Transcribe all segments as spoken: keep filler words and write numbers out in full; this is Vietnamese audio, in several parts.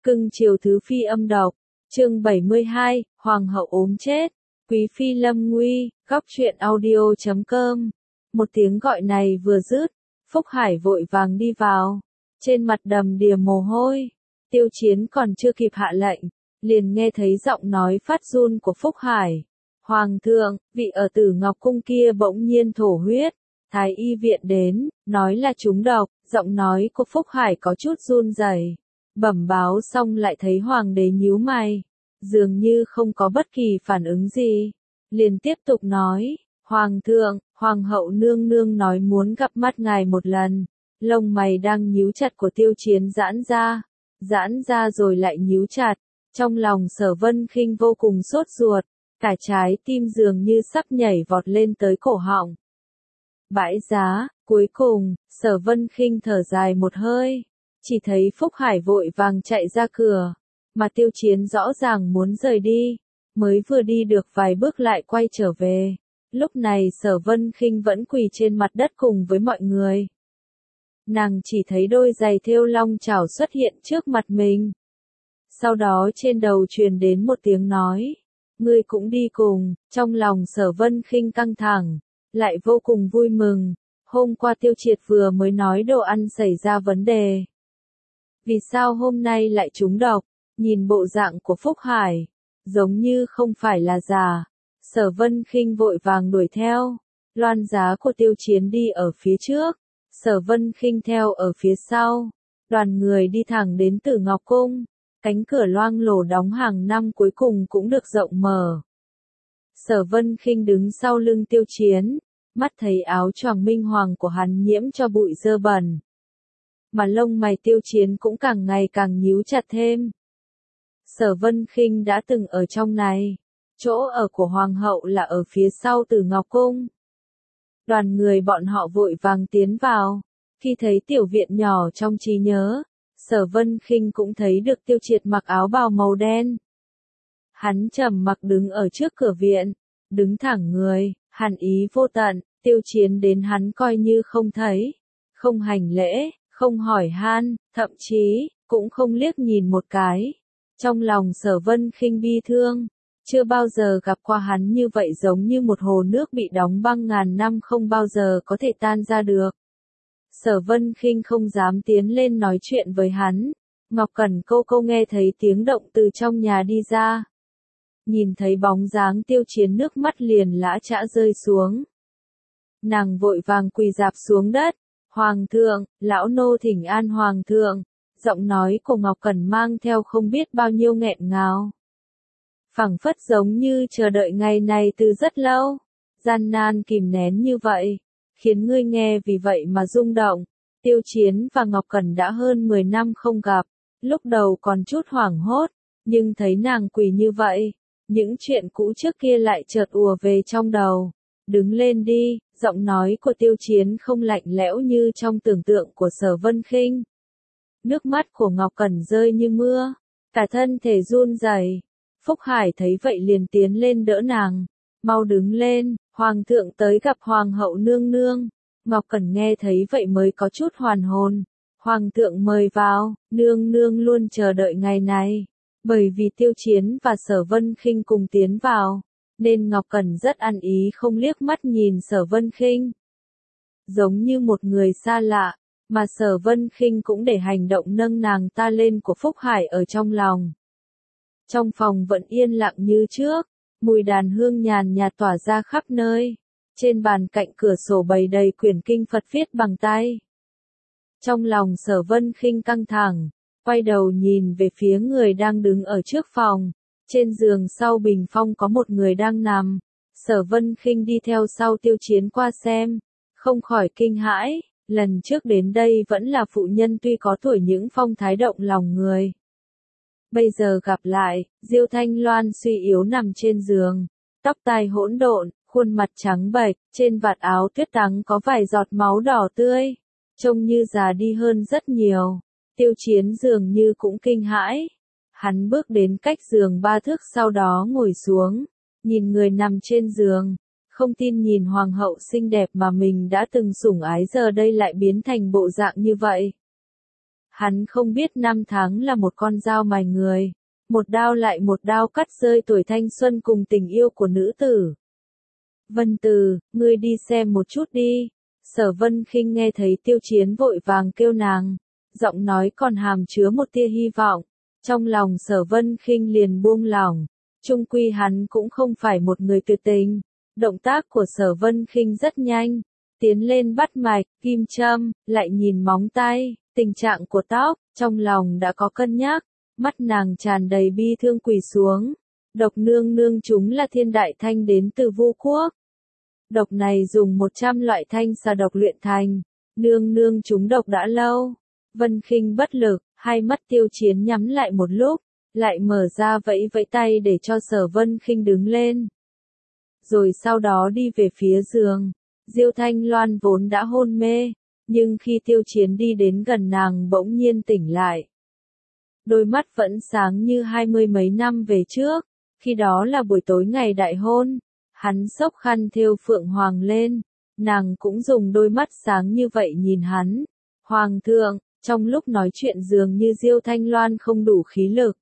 Cưng chiều thứ phi âm độc, chương bảy mươi hai, Hoàng hậu ốm chết, quý phi lâm nguy, góc truyện audio chấm com. Một tiếng gọi này vừa dứt, Phúc Hải vội vàng đi vào, trên mặt đầm đìa mồ hôi. Tiêu Chiến còn chưa kịp hạ lệnh, liền nghe thấy giọng nói phát run của Phúc Hải. Hoàng thượng, vị ở Tử Ngọc Cung kia bỗng nhiên thổ huyết, Thái y viện đến, nói là trúng độc. Giọng nói của Phúc Hải có chút run rẩy. Bẩm báo xong lại thấy hoàng đế nhíu mày, dường như không có bất kỳ phản ứng gì, liền tiếp tục nói, Hoàng thượng, Hoàng hậu nương nương nói muốn gặp mắt ngài một lần. Lông mày đang nhíu chặt của Tiêu Chiến giãn ra, giãn ra rồi lại nhíu chặt, trong lòng Sở Vân Khinh vô cùng sốt ruột, cả trái tim dường như sắp nhảy vọt lên tới cổ họng. Bãi giá, cuối cùng, Sở Vân Khinh thở dài một hơi. Chỉ thấy Phúc Hải vội vàng chạy ra cửa, mà Tiêu Chiến rõ ràng muốn rời đi, mới vừa đi được vài bước lại quay trở về. Lúc này Sở Vân Khinh vẫn quỳ trên mặt đất cùng với mọi người. Nàng chỉ thấy đôi giày thêu long chảo xuất hiện trước mặt mình. Sau đó trên đầu truyền đến một tiếng nói, ngươi cũng đi cùng. Trong lòng Sở Vân Khinh căng thẳng, lại vô cùng vui mừng. Hôm qua Tiêu Triệt vừa mới nói đồ ăn xảy ra vấn đề. Vì sao hôm nay lại trúng độc? Nhìn bộ dạng của Phúc Hải, giống như không phải là giả. Sở Vân Khinh vội vàng đuổi theo. Loan giá của Tiêu Chiến đi ở phía trước, Sở Vân Khinh theo ở phía sau. Đoàn người đi thẳng đến Tử Ngọc Cung. Cánh cửa loang lổ đóng hàng năm cuối cùng cũng được rộng mở. Sở Vân Khinh đứng sau lưng Tiêu Chiến, mắt thấy áo choàng minh hoàng của hắn nhiễm cho bụi dơ bẩn. Mà lông mày Tiêu Chiến cũng càng ngày càng nhíu chặt thêm. Sở Vân Khinh đã từng ở trong này, chỗ ở của Hoàng hậu là ở phía sau Tử Ngọc Cung. Đoàn người bọn họ vội vàng tiến vào, khi thấy tiểu viện nhỏ trong trí nhớ, Sở Vân Khinh cũng thấy được Tiêu Triệt mặc áo bào màu đen. Hắn trầm mặc đứng ở trước cửa viện, đứng thẳng người, hàn ý vô tận. Tiêu Chiến đến hắn coi như không thấy, không hành lễ, không hỏi han, thậm chí cũng không liếc nhìn một cái. Trong lòng Sở Vân Khinh bi thương, chưa bao giờ gặp qua hắn như vậy, giống như một hồ nước bị đóng băng ngàn năm không bao giờ có thể tan ra được. Sở Vân Khinh không dám tiến lên nói chuyện với hắn. Ngọc Cẩn cô cô nghe thấy tiếng động từ trong nhà đi ra. Nhìn thấy bóng dáng Tiêu Chiến nước mắt liền lã chã rơi xuống. Nàng vội vàng quỳ rạp xuống đất. Hoàng thượng, lão nô thỉnh an Hoàng thượng. Giọng nói của Ngọc Cẩn mang theo không biết bao nhiêu nghẹn ngào. Phảng phất giống như chờ đợi ngày này từ rất lâu. Gian nan kìm nén như vậy, khiến ngươi nghe vì vậy mà rung động. Tiêu Chiến và Ngọc Cẩn đã hơn mười năm không gặp, lúc đầu còn chút hoảng hốt, nhưng thấy nàng quỳ như vậy, những chuyện cũ trước kia lại chợt ùa về trong đầu. Đứng lên đi, giọng nói của Tiêu Chiến không lạnh lẽo như trong tưởng tượng của Sở Vân Khinh. Nước mắt của Ngọc Cẩn rơi như mưa, cả thân thể run rẩy. Phúc Hải thấy vậy liền tiến lên đỡ nàng, mau đứng lên, Hoàng thượng tới gặp Hoàng hậu nương nương. Ngọc Cẩn nghe thấy vậy mới có chút hoàn hồn. Hoàng thượng mời vào, nương nương luôn chờ đợi ngày này. Bởi vì Tiêu Chiến và Sở Vân Khinh cùng tiến vào, nên Ngọc Cẩn rất ăn ý không liếc mắt nhìn Sở Vân Khinh. Giống như một người xa lạ, mà Sở Vân Khinh cũng để hành động nâng nàng ta lên của Phúc Hải ở trong lòng. Trong phòng vẫn yên lặng như trước, mùi đàn hương nhàn nhạt tỏa ra khắp nơi. Trên bàn cạnh cửa sổ bày đầy quyển kinh Phật viết bằng tay. Trong lòng Sở Vân Khinh căng thẳng, quay đầu nhìn về phía người đang đứng ở trước phòng. Trên giường sau bình phong có một người đang nằm. Sở Vân Khinh đi theo sau Tiêu Chiến qua xem, không khỏi kinh hãi. Lần trước đến đây vẫn là phụ nhân tuy có tuổi những phong thái động lòng người. Bây giờ gặp lại, Diêu Thanh Loan suy yếu nằm trên giường, tóc tai hỗn độn, khuôn mặt trắng bệch, trên vạt áo tuyết trắng có vài giọt máu đỏ tươi, trông như già đi hơn rất nhiều. Tiêu Chiến dường như cũng kinh hãi. Hắn bước đến cách giường ba thước sau đó ngồi xuống, nhìn người nằm trên giường, không tin nhìn hoàng hậu xinh đẹp mà mình đã từng sủng ái giờ đây lại biến thành bộ dạng như vậy. Hắn không biết năm tháng là một con dao mài người, một đao lại một đao cắt rơi tuổi thanh xuân cùng tình yêu của nữ tử. Vân Từ, ngươi đi xem một chút đi. Sở Vân Khinh nghe thấy Tiêu Chiến vội vàng kêu nàng, giọng nói còn hàm chứa một tia hy vọng. Trong lòng Sở Vân Khinh liền buông lỏng, chung quy hắn cũng không phải một người tuyệt tình. Động tác của Sở Vân Khinh rất nhanh, tiến lên bắt mạch, kim châm, lại nhìn móng tay, tình trạng của tóc, trong lòng đã có cân nhắc, mắt nàng tràn đầy bi thương quỳ xuống. Độc nương nương chúng là thiên đại thanh đến từ Vu Quốc. Độc này dùng một trăm loại thanh xà độc luyện thành, nương nương chúng độc đã lâu. Vân Khinh bất lực, hai mắt Tiêu Chiến nhắm lại một lúc, lại mở ra vẫy vẫy tay để cho Sở Vân Khinh đứng lên. Rồi sau đó đi về phía giường, Diêu Thanh Loan vốn đã hôn mê, nhưng khi Tiêu Chiến đi đến gần nàng bỗng nhiên tỉnh lại. Đôi mắt vẫn sáng như hai mươi mấy năm về trước, khi đó là buổi tối ngày đại hôn, hắn xốc khăn thêu phượng hoàng lên, nàng cũng dùng đôi mắt sáng như vậy nhìn hắn. Hoàng thượng, trong lúc nói chuyện dường như Diêu Thanh Loan không đủ khí lực.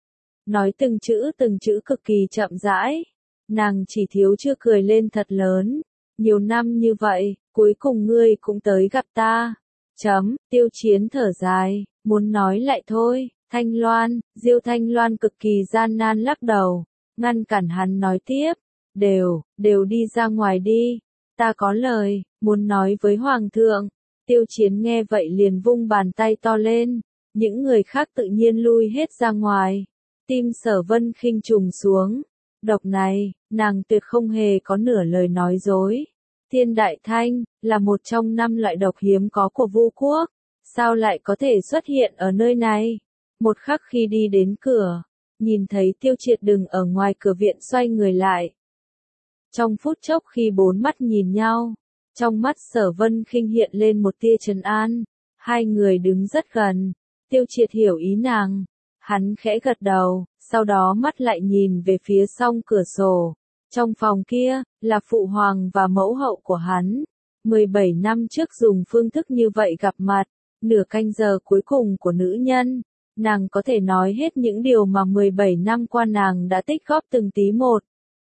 Nói từng chữ từng chữ cực kỳ chậm rãi, nàng chỉ thiếu chưa cười lên thật lớn. Nhiều năm như vậy, cuối cùng ngươi cũng tới gặp ta. Chấm, Tiêu Chiến thở dài, muốn nói lại thôi. Thanh Loan, Diêu Thanh Loan cực kỳ gian nan lắc đầu, ngăn cản hắn nói tiếp. Đều, đều đi ra ngoài đi. Ta có lời, muốn nói với Hoàng thượng. Tiêu Chiến nghe vậy liền vung bàn tay to lên. Những người khác tự nhiên lui hết ra ngoài. Tim Sở Vân Khinh trùng xuống. Độc này, nàng tuyệt không hề có nửa lời nói dối. Thiên Đại Thanh, là một trong năm loại độc hiếm có của Vu Quốc. Sao lại có thể xuất hiện ở nơi này? Một khắc khi đi đến cửa, nhìn thấy Tiêu Triệt đứng ở ngoài cửa viện xoay người lại. Trong phút chốc khi bốn mắt nhìn nhau, trong mắt Sở Vân Khinh hiện lên một tia trấn an. Hai người đứng rất gần, Tiêu Triệt hiểu ý nàng. Hắn khẽ gật đầu, sau đó mắt lại nhìn về phía song cửa sổ. Trong phòng kia, là phụ hoàng và mẫu hậu của hắn. mười bảy năm trước dùng phương thức như vậy gặp mặt, nửa canh giờ cuối cùng của nữ nhân. Nàng có thể nói hết những điều mà mười bảy năm qua nàng đã tích góp từng tí một.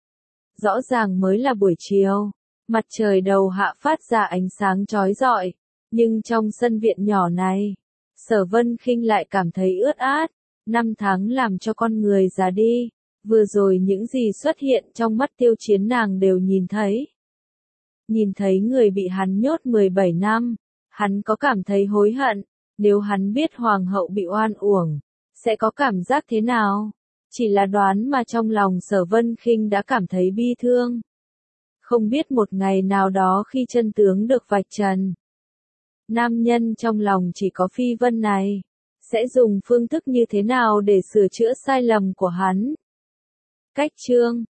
Rõ ràng mới là buổi chiều, mặt trời đầu hạ phát ra ánh sáng chói rọi, nhưng trong sân viện nhỏ này, Sở Vân Khinh lại cảm thấy ướt át. Năm tháng làm cho con người già đi, vừa rồi những gì xuất hiện trong mắt Tiêu Chiến nàng đều nhìn thấy. Nhìn thấy người bị hắn nhốt mười bảy năm, hắn có cảm thấy hối hận, nếu hắn biết hoàng hậu bị oan uổng, sẽ có cảm giác thế nào? Chỉ là đoán mà trong lòng Sở Vân Khinh đã cảm thấy bi thương. Không biết một ngày nào đó khi chân tướng được vạch trần, nam nhân trong lòng chỉ có Phi Vân này sẽ dùng phương thức như thế nào để sửa chữa sai lầm của hắn. Cách chương